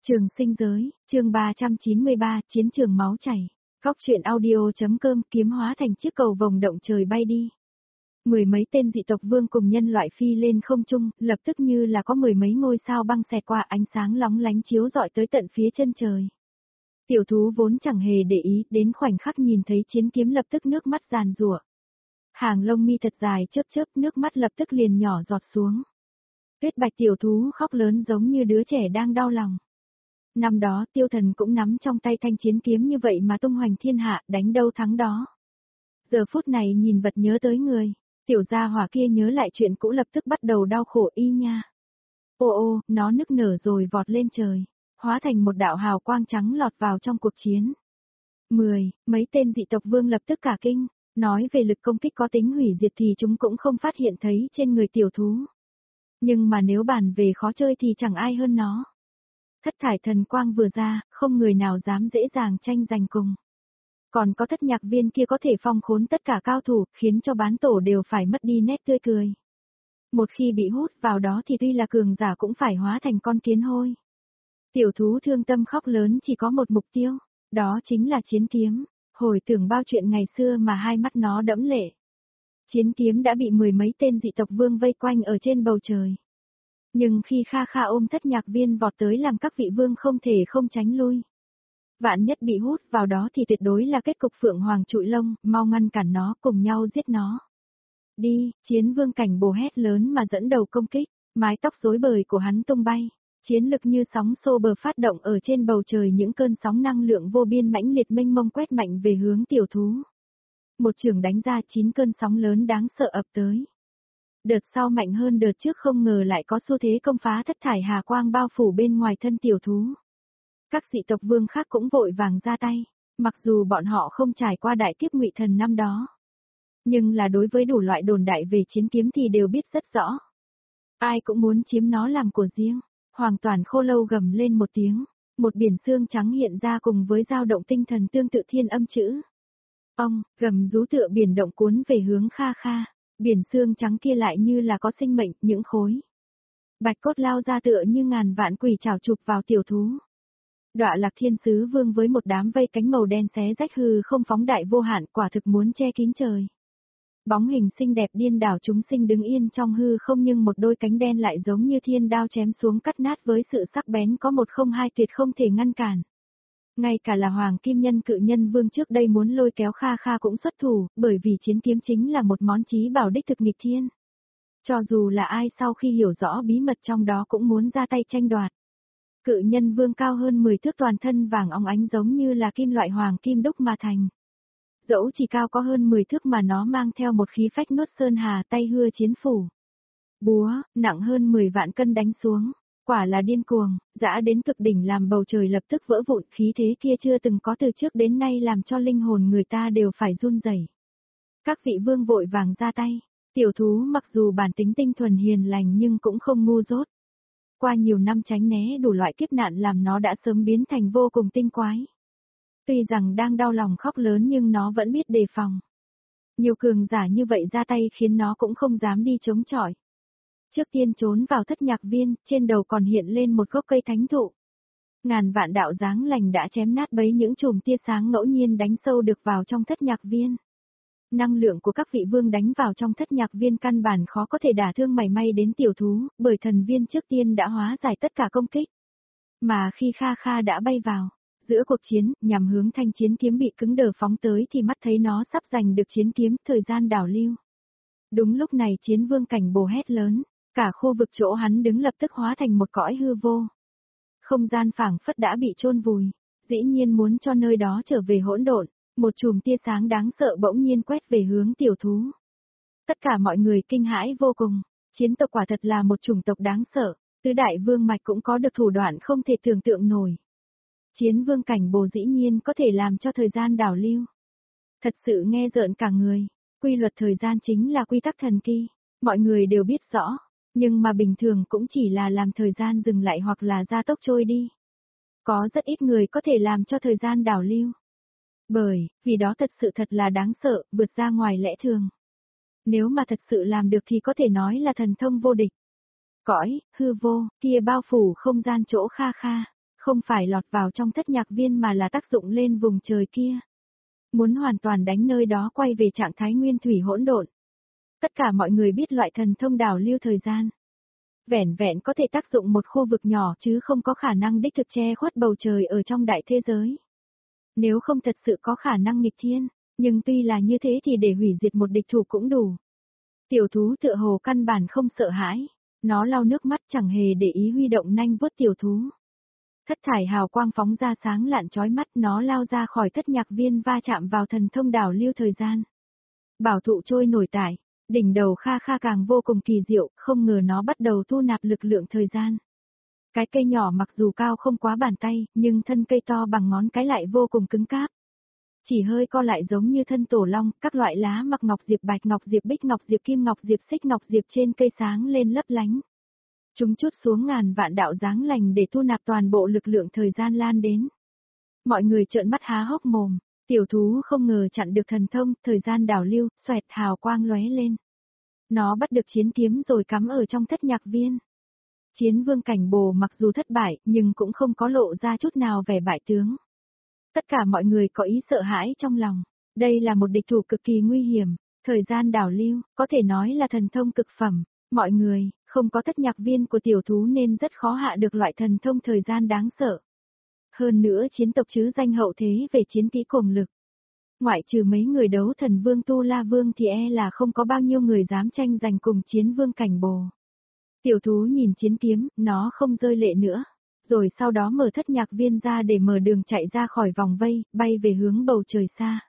Trường sinh giới, chương 393, chiến trường máu chảy. Góc truyện audio.com kiếm hóa thành chiếc cầu vồng động trời bay đi. Mười mấy tên dị tộc vương cùng nhân loại phi lên không trung, lập tức như là có mười mấy ngôi sao băng xẹt qua ánh sáng lóng lánh chiếu rọi tới tận phía chân trời. Tiểu thú vốn chẳng hề để ý, đến khoảnh khắc nhìn thấy chiến kiếm lập tức nước mắt giàn giụa. Hàng lông mi thật dài chớp chớp, nước mắt lập tức liền nhỏ giọt xuống. Tuyết bạch tiểu thú khóc lớn giống như đứa trẻ đang đau lòng. Năm đó tiêu thần cũng nắm trong tay thanh chiến kiếm như vậy mà tung hoành thiên hạ, đánh đâu thắng đó. Giờ phút này nhìn vật nhớ tới người, tiểu gia hỏa kia nhớ lại chuyện cũ lập tức bắt đầu đau khổ y nha. Ô ô, nó nức nở rồi vọt lên trời, hóa thành một đạo hào quang trắng lọt vào trong cuộc chiến. Mấy tên dị tộc vương lập tức cả kinh, nói về lực công kích có tính hủy diệt thì chúng cũng không phát hiện thấy trên người tiểu thú. Nhưng mà nếu bàn về khó chơi thì chẳng ai hơn nó. Thất thải thần quang vừa ra, không người nào dám dễ dàng tranh giành cùng. Còn có thất nhạc viên kia có thể phong khốn tất cả cao thủ, khiến cho bán tổ đều phải mất đi nét tươi cười. Một khi bị hút vào đó thì tuy là cường giả cũng phải hóa thành con kiến hôi. Tiểu thú thương tâm khóc lớn chỉ có một mục tiêu, đó chính là chiến kiếm. Hồi tưởng bao chuyện ngày xưa mà hai mắt nó đẫm lệ. Chiến kiếm đã bị mười mấy tên dị tộc vương vây quanh ở trên bầu trời. Nhưng khi Kha Kha ôm thất nhạc viên vọt tới làm các vị vương không thể không tránh lui. Vạn nhất bị hút vào đó thì tuyệt đối là kết cục phượng hoàng trụi lông, mau ngăn cản nó, cùng nhau giết nó. Đi, chiến vương cảnh bồ hét lớn mà dẫn đầu công kích, mái tóc rối bời của hắn tung bay, chiến lực như sóng xô bờ phát động ở trên bầu trời, những cơn sóng năng lượng vô biên mãnh liệt mênh mông quét mạnh về hướng tiểu thú. Một chưởng đánh ra 9 cơn sóng lớn đáng sợ ập tới. Đợt sau mạnh hơn đợt trước, không ngờ lại có xu thế công phá, thất thải hà quang bao phủ bên ngoài thân tiểu thú. Các dị tộc vương khác cũng vội vàng ra tay, mặc dù bọn họ không trải qua đại kiếp ngụy thần năm đó. Nhưng là đối với đủ loại đồn đại về chiến kiếm thì đều biết rất rõ. Ai cũng muốn chiếm nó làm của riêng. Hoàn toàn khô lâu gầm lên một tiếng, một biển xương trắng hiện ra cùng với dao động tinh thần tương tự thiên âm chữ. Ông, gầm rú tựa biển động cuốn về hướng Kha Kha, biển xương trắng kia lại như là có sinh mệnh, những khối. Bạch cốt lao ra tựa như ngàn vạn quỷ chảo chụp vào tiểu thú. Đọa Lạc Thiên Sứ Vương với một đám vây cánh màu đen xé rách hư không phóng đại vô hạn, quả thực muốn che kín trời. Bóng hình xinh đẹp điên đảo chúng sinh đứng yên trong hư không, nhưng một đôi cánh đen lại giống như thiên đao chém xuống cắt nát, với sự sắc bén có một không hai, tuyệt không thể ngăn cản. Ngay cả là Hoàng Kim Nhân Cự Nhân Vương trước đây muốn lôi kéo Kha Kha cũng xuất thủ, bởi vì chiến kiếm chính là một món chí bảo đích thực nghịch thiên. Cho dù là ai sau khi hiểu rõ bí mật trong đó cũng muốn ra tay tranh đoạt. Cự Nhân Vương cao hơn 10 thước, toàn thân vàng óng ánh giống như là kim loại hoàng kim đúc mà thành. Dẫu chỉ cao có hơn 10 thước mà nó mang theo một khí phách nuốt sơn hà, tay hưa chiến phủ. Búa, nặng hơn 10 vạn cân đánh xuống, quả là điên cuồng, dã đến cực đỉnh, làm bầu trời lập tức vỡ vụn, khí thế kia chưa từng có từ trước đến nay, làm cho linh hồn người ta đều phải run rẩy. Các vị vương vội vàng ra tay, tiểu thú mặc dù bản tính tinh thuần hiền lành nhưng cũng không ngu dốt. Qua nhiều năm tránh né đủ loại kiếp nạn làm nó đã sớm biến thành vô cùng tinh quái. Tuy rằng đang đau lòng khóc lớn nhưng nó vẫn biết đề phòng. Nhiều cường giả như vậy ra tay khiến nó cũng không dám đi chống chọi. Trước tiên trốn vào thất nhạc viên, trên đầu còn hiện lên một gốc cây thánh thụ. Ngàn vạn đạo dáng lành đã chém nát bấy những chùm tia sáng ngẫu nhiên đánh sâu được vào trong thất nhạc viên. Năng lượng của các vị vương đánh vào trong thất nhạc viên căn bản khó có thể đả thương mảy may đến tiểu thú, bởi thần viên trước tiên đã hóa giải tất cả công kích. Mà khi Kha Kha đã bay vào giữa cuộc chiến, nhằm hướng thanh chiến kiếm bị cứng đờ phóng tới thì mắt thấy nó sắp giành được chiến kiếm, thời gian đảo lưu. Đúng lúc này chiến vương cảnh bồ hét lớn, cả khu vực chỗ hắn đứng lập tức hóa thành một cõi hư vô. Không gian phảng phất đã bị chôn vùi, dĩ nhiên muốn cho nơi đó trở về hỗn độn, một chùm tia sáng đáng sợ bỗng nhiên quét về hướng tiểu thú. Tất cả mọi người kinh hãi vô cùng, chiến tộc quả thật là một chủng tộc đáng sợ, tứ đại vương mạch cũng có được thủ đoạn không thể tưởng tượng nổi. Chiến vương cảnh bồ dĩ nhiên có thể làm cho thời gian đảo lưu. Thật sự nghe rợn cả người, quy luật thời gian chính là quy tắc thần kỳ, mọi người đều biết rõ, nhưng mà bình thường cũng chỉ là làm thời gian dừng lại hoặc là gia tốc trôi đi. Có rất ít người có thể làm cho thời gian đảo lưu. Bởi vì đó thật sự thật là đáng sợ, vượt ra ngoài lẽ thường. Nếu mà thật sự làm được thì có thể nói là thần thông vô địch. Cõi hư vô kia bao phủ không gian chỗ Kha Kha, Không phải lọt vào trong thất nhạc viên mà là tác dụng lên vùng trời kia. Muốn hoàn toàn đánh nơi đó quay về trạng thái nguyên thủy hỗn độn. Tất cả mọi người biết loại thần thông đảo lưu thời gian. Vẻn vẹn có thể tác dụng một khu vực nhỏ chứ không có khả năng đích thực che khuất bầu trời ở trong đại thế giới. Nếu không thật sự có khả năng nghịch thiên, nhưng tuy là như thế thì để hủy diệt một địch thủ cũng đủ. Tiểu thú tựa hồ căn bản không sợ hãi, nó lau nước mắt chẳng hề để ý huy động nanh vuốt tiểu thú. Thất thải hào quang phóng ra sáng lạn chói mắt, nó lao ra khỏi thất nhạc viên va chạm vào thần thông đảo lưu thời gian. Bảo thụ trôi nổi tại, đỉnh đầu Kha Kha càng vô cùng kỳ diệu, không ngờ nó bắt đầu thu nạp lực lượng thời gian. Cái cây nhỏ mặc dù cao không quá bàn tay, nhưng thân cây to bằng ngón cái lại vô cùng cứng cáp. Chỉ hơi co lại giống như thân tổ long, các loại lá mặc ngọc diệp bạch ngọc diệp bích ngọc diệp kim ngọc diệp xích ngọc diệp trên cây sáng lên lấp lánh. Chúng chút xuống ngàn vạn đạo dáng lành để thu nạp toàn bộ lực lượng thời gian lan đến. Mọi người trợn mắt há hốc mồm, tiểu thú không ngờ chặn được thần thông, thời gian đảo lưu, xoẹt hào quang lóe lên. Nó bắt được chiến kiếm rồi cắm ở trong thất nhạc viên. Chiến vương cảnh bồ mặc dù thất bại, nhưng cũng không có lộ ra chút nào vẻ bại tướng. Tất cả mọi người có ý sợ hãi trong lòng. Đây là một địch thủ cực kỳ nguy hiểm, thời gian đảo lưu, có thể nói là thần thông cực phẩm. Mọi người, không có thất nhạc viên của tiểu thú nên rất khó hạ được loại thần thông thời gian đáng sợ. Hơn nữa chiến tộc chứ danh hậu thế về chiến kỹ cuồng lực. Ngoại trừ mấy người đấu thần vương Tu La Vương thì là không có bao nhiêu người dám tranh giành cùng chiến vương cảnh bồ. Tiểu thú nhìn chiến kiếm, nó không rơi lệ nữa. Rồi sau đó mở thất nhạc viên ra để mở đường chạy ra khỏi vòng vây, bay về hướng bầu trời xa.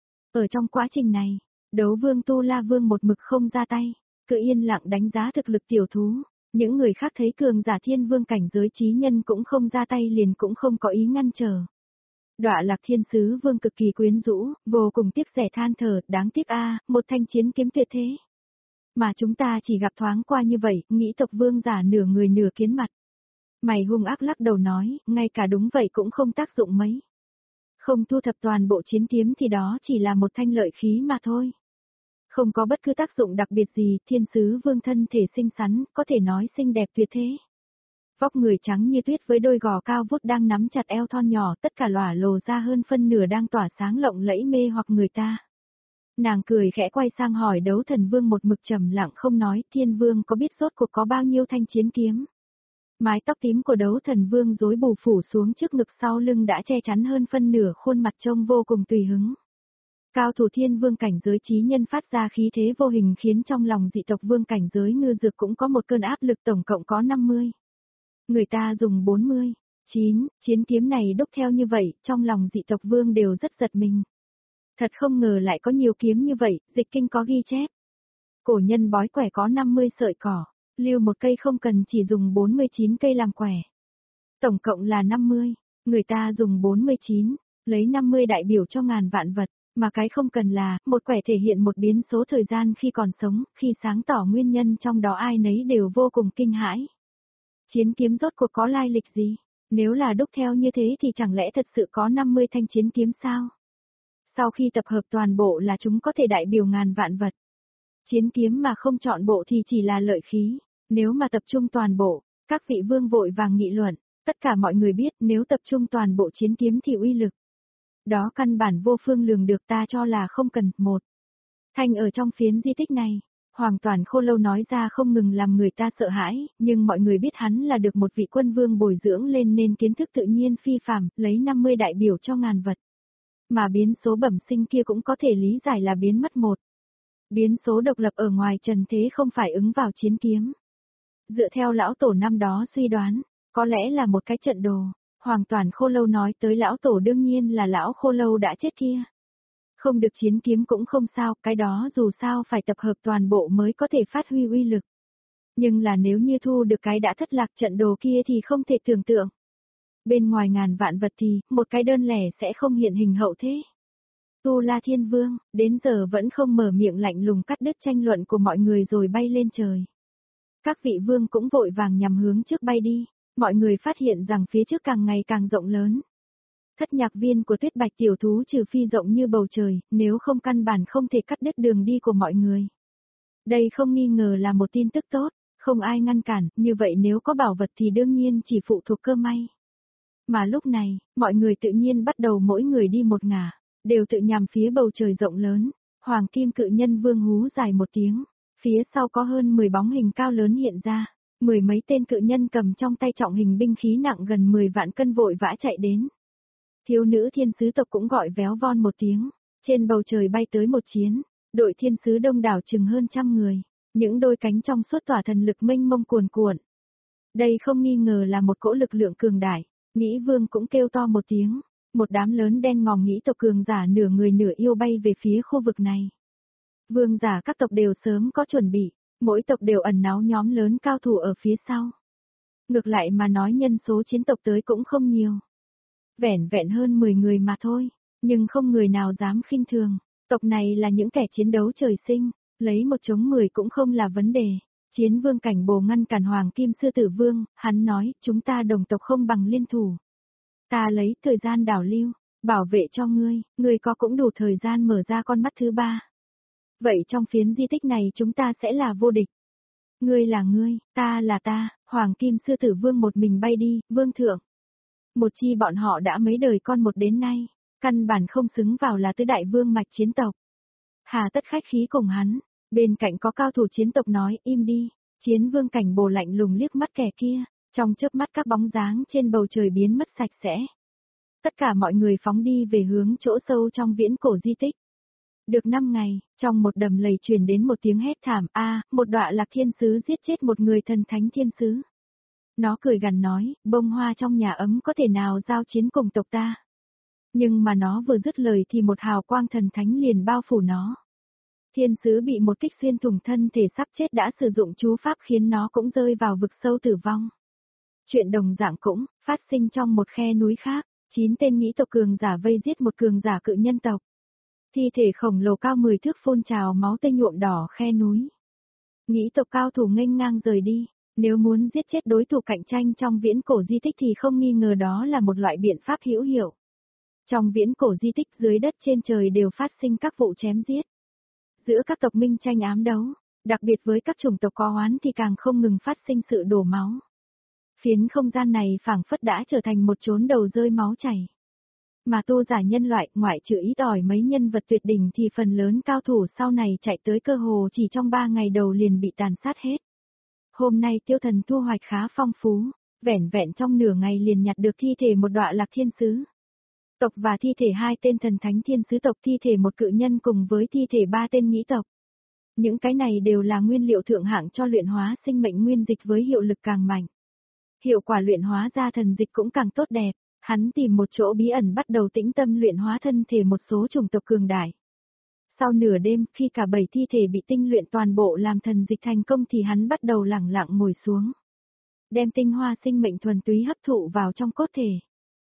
Ở trong quá trình này, đấu vương Tu La Vương một mực không ra tay, cứ yên lặng đánh giá thực lực tiểu thú. Những người khác thấy cường giả thiên vương cảnh giới chí nhân cũng không ra tay liền cũng không có ý ngăn trở. Đọa Lạc Thiên Sứ Vương cực kỳ quyến rũ, vô cùng tiếc rẻ than thở, đáng tiếc một thanh chiến kiếm tuyệt thế. Mà chúng ta chỉ gặp thoáng qua như vậy, nghĩ tộc vương giả nửa người nửa kiến mặt. Mày hung ác lắc đầu nói, ngay cả đúng vậy cũng không tác dụng mấy. Không thu thập toàn bộ chiến kiếm thì đó chỉ là một thanh lợi khí mà thôi. Không có bất cứ tác dụng đặc biệt gì, Thiên Sứ Vương thân thể xinh xắn, có thể nói xinh đẹp tuyệt thế. Vóc người trắng như tuyết với đôi gò cao vút đang nắm chặt eo thon nhỏ, tất cả lỏa lồ ra hơn phân nửa đang tỏa sáng lộng lẫy mê hoặc người ta. Nàng cười khẽ quay sang hỏi đấu thần vương một mực trầm lặng không nói, Thiên Vương có biết rốt cuộc có bao nhiêu thanh chiến kiếm? Mái tóc tím của đấu thần vương rối bù phủ xuống trước ngực sau lưng đã che chắn hơn phân nửa khuôn mặt trông vô cùng tùy hứng. Cao thủ thiên vương cảnh giới chí nhân phát ra khí thế vô hình khiến trong lòng dị tộc vương cảnh giới ngư dược cũng có một cơn áp lực tổng cộng có 50. Người ta dùng 40, 9, chiến kiếm này đúc theo như vậy, trong lòng dị tộc vương đều rất giật mình. Thật không ngờ lại có nhiều kiếm như vậy, dịch kinh có ghi chép. Cổ nhân bói quẻ có 50 sợi cỏ, lưu một cây không cần chỉ dùng 49 cây làm quẻ. Tổng cộng là 50, người ta dùng 49, lấy 50 đại biểu cho ngàn vạn vật, mà cái không cần là, một quẻ thể hiện một biến số thời gian khi còn sống, khi sáng tỏ nguyên nhân trong đó ai nấy đều vô cùng kinh hãi. Chiến kiếm rốt cuộc có lai lịch gì? Nếu là đúc theo như thế thì chẳng lẽ thật sự có 50 thanh chiến kiếm sao? Sau khi tập hợp toàn bộ là chúng có thể đại biểu ngàn vạn vật. Chiến kiếm mà không chọn bộ thì chỉ là lợi khí, nếu mà tập trung toàn bộ, các vị vương vội vàng nghị luận, tất cả mọi người biết nếu tập trung toàn bộ chiến kiếm thì uy lực. Đó căn bản vô phương lường được, ta cho là không cần. Một thanh ở trong phiến di tích này, Hoàng Toàn Khô Lâu nói ra không ngừng làm người ta sợ hãi, nhưng mọi người biết hắn là được một vị quân vương bồi dưỡng lên nên kiến thức tự nhiên phi phàm, lấy 50 đại biểu cho ngàn vật. Mà biến số bẩm sinh kia cũng có thể lý giải là biến mất một. Biến số độc lập ở ngoài trần thế không phải ứng vào chiến kiếm. Dựa theo lão tổ năm đó suy đoán, có lẽ là một cái trận đồ. Hoàng Toàn Khô Lâu nói tới lão tổ đương nhiên là lão Khô Lâu đã chết kia. Không được chiến kiếm cũng không sao, cái đó dù sao phải tập hợp toàn bộ mới có thể phát huy uy lực. Nhưng là nếu như thu được cái đã thất lạc trận đồ kia thì không thể tưởng tượng. Bên ngoài ngàn vạn vật thì, một cái đơn lẻ sẽ không hiện hình hậu thế. Tu La Thiên Vương, đến giờ vẫn không mở miệng lạnh lùng cắt đứt tranh luận của mọi người rồi bay lên trời. Các vị vương cũng vội vàng nhằm hướng trước bay đi, mọi người phát hiện rằng phía trước càng ngày càng rộng lớn. Thất nhạc viên của Tuyết Bạch tiểu thú trừ phi rộng như bầu trời, nếu không căn bản không thể cắt đứt đường đi của mọi người. Đây không nghi ngờ là một tin tức tốt, không ai ngăn cản, như vậy nếu có bảo vật thì đương nhiên chỉ phụ thuộc cơ may. Mà lúc này, mọi người tự nhiên bắt đầu mỗi người đi một ngả, đều tự nhằm phía bầu trời rộng lớn. Hoàng kim cự nhân vương hú dài một tiếng, phía sau có hơn 10 bóng hình cao lớn hiện ra, mười mấy tên cự nhân cầm trong tay trọng hình binh khí nặng gần 10 vạn cân vội vã chạy đến. Thiếu nữ thiên sứ tộc cũng gọi véo von một tiếng, trên bầu trời bay tới một chiến, đội thiên sứ đông đảo chừng hơn 100 người, những đôi cánh trong suốt tỏa thần lực mênh mông cuồn cuộn. Đây không nghi ngờ là một cỗ lực lượng cường đại, Nghĩ Vương cũng kêu to một tiếng, một đám lớn đen ngòm nghĩ tộc cường giả nửa người nửa yêu bay về phía khu vực này. Vương giả các tộc đều sớm có chuẩn bị, mỗi tộc đều ẩn náu nhóm lớn cao thủ ở phía sau. Ngược lại mà nói nhân số chiến tộc tới cũng không nhiều. Vẻn vẹn hơn 10 người mà thôi, nhưng không người nào dám khinh thường, tộc này là những kẻ chiến đấu trời sinh, lấy 1 chống 10 cũng không là vấn đề. Chiến vương Cảnh Bồ ngăn cản Hoàng Kim Sư Tử Vương, hắn nói, chúng ta đồng tộc không bằng liên thủ. Ta lấy thời gian đảo lưu, bảo vệ cho ngươi có cũng đủ thời gian mở ra con mắt thứ 3. Vậy trong phiến di tích này chúng ta sẽ là vô địch. Ngươi là ngươi, ta là ta, Hoàng Kim Sư Tử Vương một mình bay đi, vương thượng. Một chi bọn họ đã mấy đời con một đến nay, căn bản không xứng vào là tứ đại vương mạch chiến tộc. Hà tất khách khí cùng hắn, bên cạnh có cao thủ chiến tộc nói im đi, chiến vương Cảnh Bồ lạnh lùng liếc mắt kẻ kia, trong chớp mắt các bóng dáng trên bầu trời biến mất sạch sẽ. Tất cả mọi người phóng đi về hướng chỗ sâu trong viễn cổ di tích. Được 5 ngày, trong một đầm lầy truyền đến một tiếng hét thảm một đọa lạc thiên sứ giết chết một người thần thánh thiên sứ. Nó cười gằn nói, bông hoa trong nhà ấm có thể nào giao chiến cùng tộc ta. Nhưng mà nó vừa dứt lời thì một hào quang thần thánh liền bao phủ nó. Thiên sứ bị một kích xuyên thủng thân thể sắp chết đã sử dụng chú pháp khiến nó cũng rơi vào vực sâu tử vong. Chuyện đồng dạng cũng phát sinh trong một khe núi khác, 9 tên nghĩ tộc cường giả vây giết một cường giả cự nhân tộc. Thi thể khổng lồ cao 10 thước phun trào máu tươi nhuộm đỏ khe núi. Nghĩ tộc cao thủ nghênh ngang rời đi, nếu muốn giết chết đối thủ cạnh tranh trong viễn cổ di tích thì không nghi ngờ đó là một loại biện pháp hữu hiệu. Trong viễn cổ di tích dưới đất trên trời đều phát sinh các vụ chém giết. Giữa các tộc minh tranh ám đấu, đặc biệt với các chủng tộc có oán thì càng không ngừng phát sinh sự đổ máu. Phiến không gian này phảng phất đã trở thành một chốn đầu rơi máu chảy. Mà tu giả nhân loại ngoại trừ ít ỏi mấy nhân vật tuyệt đỉnh thì phần lớn cao thủ sau này chạy tới cơ hồ chỉ trong 3 ngày đầu liền bị tàn sát hết. Hôm nay Tiêu Thần thu hoạch khá phong phú, vẻn vẹn trong nửa ngày liền nhặt được thi thể một đọa lạc thiên sứ tộc và thi thể 2 tên thần thánh thiên sứ tộc, thi thể một cự nhân cùng với thi thể 3 tên nghĩ tộc. Những cái này đều là nguyên liệu thượng hạng cho luyện hóa sinh mệnh nguyên dịch với hiệu lực càng mạnh. Hiệu quả luyện hóa ra thần dịch cũng càng tốt đẹp, hắn tìm một chỗ bí ẩn bắt đầu tĩnh tâm luyện hóa thân thể một số chủng tộc cường đại. Sau nửa đêm khi cả 7 thi thể bị tinh luyện toàn bộ làm thần dịch thành công thì hắn bắt đầu lẳng lặng ngồi xuống. Đem tinh hoa sinh mệnh thuần túy hấp thụ vào trong cốt thể.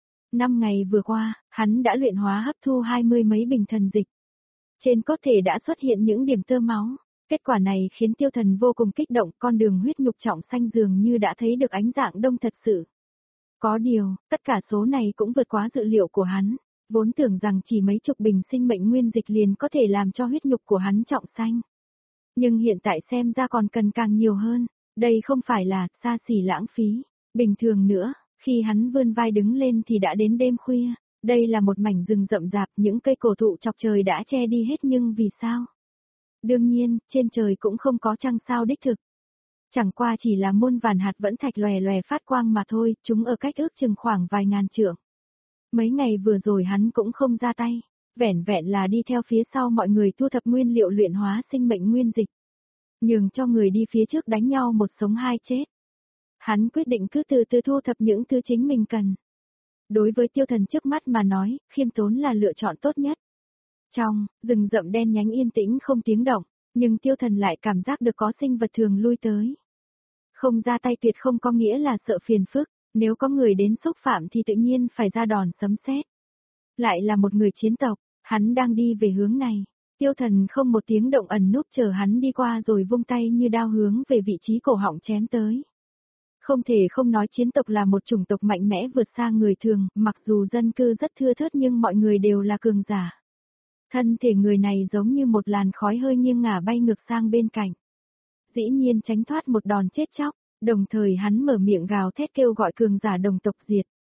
5 ngày vừa qua, hắn đã luyện hóa hấp thu 20 mấy bình thần dịch. Trên cốt thể đã xuất hiện những điểm tơ máu. Kết quả này khiến Tiêu Thần vô cùng kích động, con đường huyết nhục trọng xanh dường như đã thấy được ánh dạng đông thật sự. Có điều, tất cả số này cũng vượt quá dự liệu của hắn, vốn tưởng rằng chỉ mấy chục bình sinh mệnh nguyên dịch liền có thể làm cho huyết nhục của hắn trọng xanh. Nhưng hiện tại xem ra còn cần càng nhiều hơn, đây không phải là xa xỉ lãng phí, bình thường nữa, khi hắn vươn vai đứng lên thì đã đến đêm khuya, đây là một mảnh rừng rậm rạp, những cây cổ thụ chọc trời đã che đi hết nhưng vì sao? Đương nhiên, trên trời cũng không có trăng sao đích thực. Chẳng qua chỉ là muôn vàn hạt vẫn thạch lòe lòe phát quang mà thôi, chúng ở cách ước chừng khoảng vài ngàn trượng. Mấy ngày vừa rồi hắn cũng không ra tay, vẻn vẹn là đi theo phía sau mọi người thu thập nguyên liệu luyện hóa sinh mệnh nguyên dịch. Nhường cho người đi phía trước đánh nhau một sống hai chết. Hắn quyết định cứ từ từ thu thập những thứ chính mình cần. Đối với Tiêu Thần trước mắt mà nói, khiêm tốn là lựa chọn tốt nhất. Trong rừng rậm đen nhánh yên tĩnh không tiếng động, nhưng Tiêu Thần lại cảm giác được có sinh vật thường lui tới. Không ra tay tuyệt không có nghĩa là sợ phiền phức, nếu có người đến xúc phạm thì tự nhiên phải ra đòn sấm sét. Lại là một người chiến tộc, hắn đang đi về hướng này. Tiêu Thần không một tiếng động ẩn núp chờ hắn đi qua rồi vung tay như đao hướng về vị trí cổ họng chém tới. Không thể không nói chiến tộc là một chủng tộc mạnh mẽ vượt xa người thường, mặc dù dân cư rất thưa thớt nhưng mọi người đều là cường giả. Thân thể người này giống như một làn khói hơi nghiêng ngả bay ngược sang bên cạnh. Dĩ nhiên tránh thoát một đòn chết chóc, đồng thời hắn mở miệng gào thét kêu gọi cường giả đồng tộc diệt.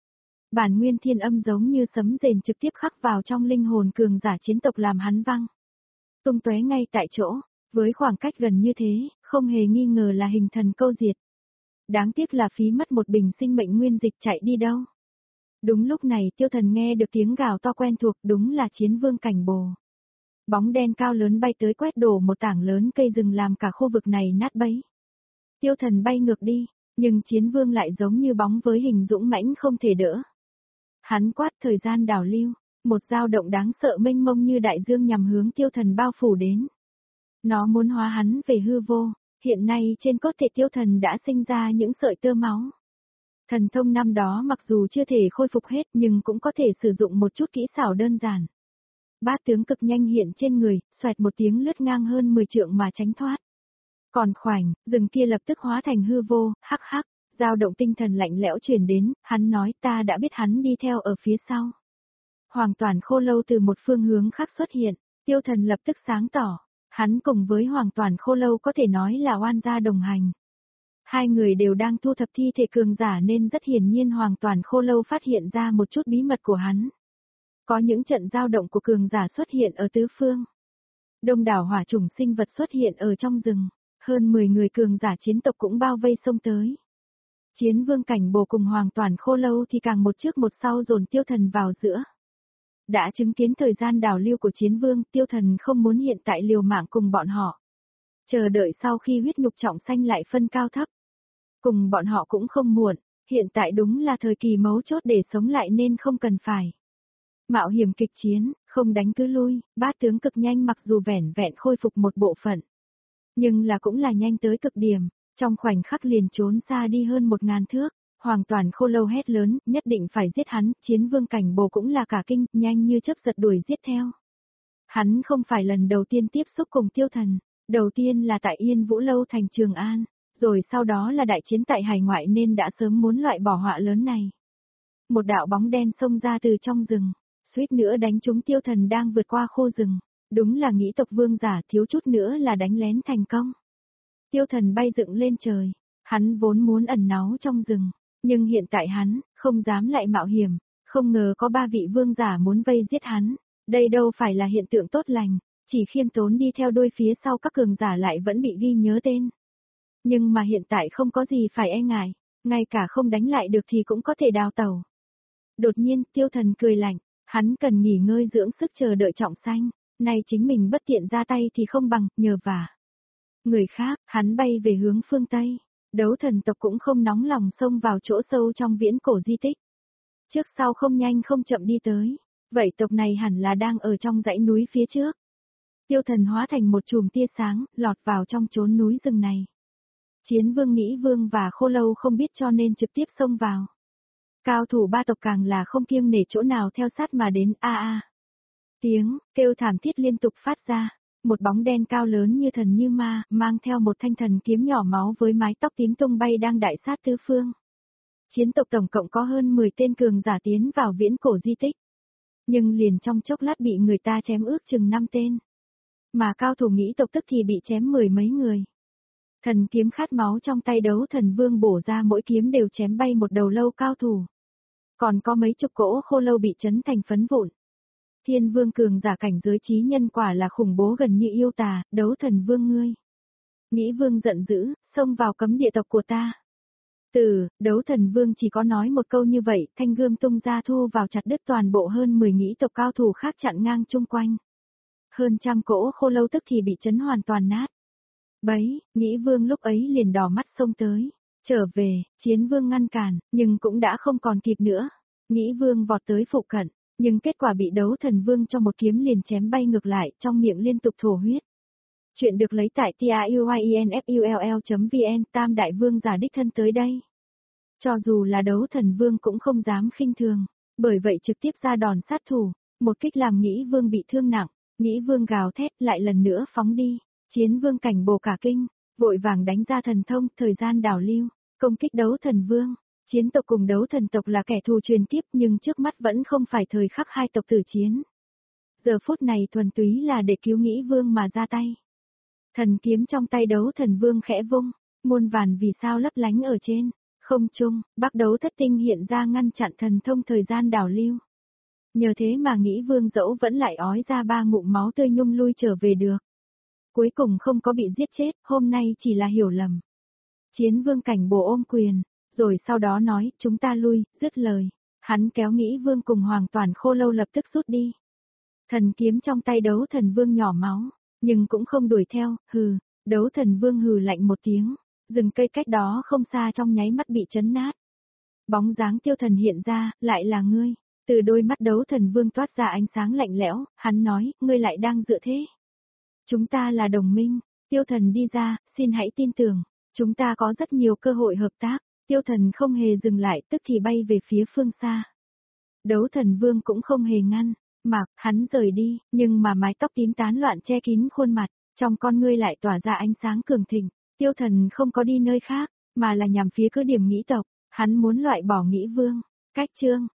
Bản nguyên thiên âm giống như sấm rền trực tiếp khắc vào trong linh hồn cường giả chiến tộc làm hắn văng tung tóe ngay tại chỗ, với khoảng cách gần như thế, không hề nghi ngờ là hình thần câu diệt. Đáng tiếc là phí mất một bình sinh mệnh nguyên dịch chạy đi đâu. Đúng lúc này Tiêu Thần nghe được tiếng gào to quen thuộc, đúng là Chiến Vương Cảnh Bồ. Bóng đen cao lớn bay tới quét đổ một tảng lớn cây rừng làm cả khu vực này nát bấy. Tiêu Thần bay ngược đi, nhưng Chiến Vương lại giống như bóng với hình dũng mãnh không thể đỡ. Hắn quát thời gian đảo lưu, một dao động đáng sợ mênh mông như đại dương nhằm hướng Tiêu Thần bao phủ đến. Nó muốn hóa hắn về hư vô, hiện nay trên cốt thể Tiêu Thần đã sinh ra những sợi tơ máu. Thần thông năm đó mặc dù chưa thể khôi phục hết nhưng cũng có thể sử dụng một chút kỹ xảo đơn giản. Bát tướng cực nhanh hiện trên người, xoẹt một tiếng lướt ngang hơn 10 trượng mà tránh thoát. Còn khoảnh, rừng kia lập tức hóa thành hư vô, hắc hắc, dao động tinh thần lạnh lẽo truyền đến, hắn nói ta đã biết hắn đi theo ở phía sau. Hoàn toàn khô lâu từ một phương hướng khác xuất hiện, Tiêu Thần lập tức sáng tỏ, hắn cùng với hoàn toàn khô lâu có thể nói là oan gia đồng hành. Hai người đều đang thu thập thi thể cường giả nên rất hiển nhiên hoàn toàn khô lâu phát hiện ra một chút bí mật của hắn. Có những trận dao động của cường giả xuất hiện ở tứ phương. Đông đảo hỏa chủng sinh vật xuất hiện ở trong rừng, hơn 10 người cường giả chiến tộc cũng bao vây xông tới. Chiến Vương Cảnh Bồ cùng hoàn toàn khô lâu thì càng một trước một sau dồn Tiêu Thần vào giữa. Đã chứng kiến thời gian đảo lưu của Chiến Vương, Tiêu Thần không muốn hiện tại liều mạng cùng bọn họ. Chờ đợi sau khi huyết nhục trọng sanh lại phân cao thấp. Cùng bọn họ cũng không muộn, hiện tại đúng là thời kỳ mấu chốt để sống lại nên không cần phải. Mạo hiểm kịch chiến, không đánh cứ lui, bát tướng cực nhanh mặc dù vẻn vẹn khôi phục một bộ phận. Nhưng là cũng là nhanh tới cực điểm, trong khoảnh khắc liền trốn xa đi hơn 1000 thước, hoàn toàn khô lâu hét lớn, nhất định phải giết hắn, Chiến Vương Cảnh Bồ cũng là cả kinh, nhanh như chớp giật đuổi giết theo. Hắn không phải lần đầu tiên tiếp xúc cùng Tiêu Thần, đầu tiên là tại Yên Vũ Lâu thành Trường An, rồi sau đó là đại chiến tại hải ngoại nên đã sớm muốn loại bỏ họa lớn này. Một đạo bóng đen xông ra từ trong rừng, suýt nữa đánh trúng Tiêu Thần đang vượt qua khô rừng, đúng là nghĩ tộc vương giả thiếu chút nữa là đánh lén thành công. Tiêu Thần bay dựng lên trời, hắn vốn muốn ẩn náu trong rừng, nhưng hiện tại hắn không dám lại mạo hiểm, không ngờ có 3 vị vương giả muốn vây giết hắn, đây đâu phải là hiện tượng tốt lành, chỉ khiêm tốn đi theo đuôi phía sau các cường giả lại vẫn bị ghi nhớ tên. Nhưng mà hiện tại không có gì phải e ngại, ngay cả không đánh lại được thì cũng có thể đào tẩu. Đột nhiên, Tiêu Thần cười lạnh, hắn cần nghỉ ngơi dưỡng sức chờ đợi trọng sanh, nay chính mình bất tiện ra tay thì không bằng, nhờ vả. Người khác, hắn bay về hướng phương Tây, đấu thần tộc cũng không nóng lòng xông vào chỗ sâu trong viễn cổ di tích. Trước sau không nhanh không chậm đi tới, vậy tộc này hẳn là đang ở trong dãy núi phía trước. Tiêu Thần hóa thành một chùm tia sáng, lọt vào trong chốn núi rừng này. Chiến Vương Nghĩ Vương và Khô Lâu không biết cho nên trực tiếp xông vào. Cao thủ 3 tộc càng là không kiêng nể chỗ nào theo sát mà đến Tiếng kêu thảm thiết liên tục phát ra, một bóng đen cao lớn như thần như ma, mang theo một thanh thần kiếm nhỏ máu với mái tóc tím tung bay đang đại sát tứ phương. Chiến tộc tổng cộng có hơn 10 tên cường giả tiến vào viễn cổ di tích. Nhưng liền trong chốc lát bị người ta chém ước chừng 5 tên. Mà cao thủ Nghĩ tộc tức thì bị chém 10 mấy người. Thần kiếm khát máu trong tay đấu thần vương bổ ra mỗi kiếm đều chém bay một đầu lâu cao thủ. Còn có mấy chục cỗ khô lâu bị chấn thành phấn vụn. Thiên vương cường giả cảnh giới trí nhân quả là khủng bố gần như yêu tà, đấu thần vương ngươi. Nghĩ vương giận dữ, xông vào cấm địa tộc của ta. Đấu thần vương chỉ có nói một câu như vậy, thanh gươm tung ra thu vào chặt đứt toàn bộ hơn 10 Nghĩ tộc cao thủ khác chặn ngang chung quanh. Hơn trăm cỗ khô lâu tức thì bị chấn hoàn toàn nát. Bấy, Nghĩ vương lúc ấy liền đỏ mắt xông tới. Trở về, chiến vương ngăn cản, nhưng cũng đã không còn kịp nữa. Nghĩ vương vọt tới phụ cận, nhưng kết quả bị đấu thần vương cho một kiếm liền chém bay ngược lại, trong miệng liên tục thổ huyết. Chuyện được lấy tại tiuyinfull.vn, Tam Đại Vương giả đích thân tới đây. Cho dù là đấu thần vương cũng không dám khinh thường, bởi vậy trực tiếp ra đòn sát thủ, một kích làm Nghĩ vương bị thương nặng, Nghĩ vương gào thét lại lần nữa phóng đi. Chiến Vương Cảnh Bồ cả kinh, vội vàng đánh ra thần thông, thời gian đảo lưu, công kích đấu thần vương. Chiến tộc cùng đấu thần tộc là kẻ thù truyền kiếp nhưng trước mắt vẫn không phải thời khắc hai tộc tử chiến. Giờ phút này thuần túy là để cứu Nghĩ vương mà ra tay. Thần kiếm trong tay đấu thần vương khẽ vung, muôn vàn vì sao lấp lánh ở trên, Không trung, Bắc Đấu Thất Tinh hiện ra ngăn chặn thần thông thời gian đảo lưu. Nhờ thế mà nghĩ Vương Dẫu vẫn lại ói ra 3 ngụm máu tươi nhung lui trở về được. Cuối cùng không có bị giết chết, hôm nay chỉ là hiểu lầm. Chiến Vương Cảnh Bồ ôm quyền, rồi sau đó nói, chúng ta lui, dứt lời. Hắn kéo Nghĩ Vương cùng Hoàng Toàn Khô Lâu lập tức rút đi. Thần kiếm trong tay Đấu Thần Vương nhỏ máu, nhưng cũng không đuổi theo, hừ. Đấu Thần Vương hừ lạnh một tiếng, rừng cây cách đó không xa trong nháy mắt bị chấn nát. Bóng dáng Tiêu Thần hiện ra, lại là ngươi. Từ đôi mắt Đấu Thần Vương toát ra ánh sáng lạnh lẽo, hắn nói, ngươi lại đang dựa thế. Chúng ta là đồng minh. Tiêu Thần đi ra, xin hãy tin tưởng, chúng ta có rất nhiều cơ hội hợp tác. Tiêu Thần không hề dừng lại, tức thì bay về phía phương xa. Đấu Thần Vương cũng không hề ngăn, mà hắn rời đi, nhưng mà mái tóc tím tán loạn che kín khuôn mặt, trong con ngươi lại tỏa ra ánh sáng cường thịnh. Tiêu Thần không có đi nơi khác, mà là nhằm phía cứ điểm Nghĩ tộc, hắn muốn loại bỏ Nghĩ Vương. Cách chương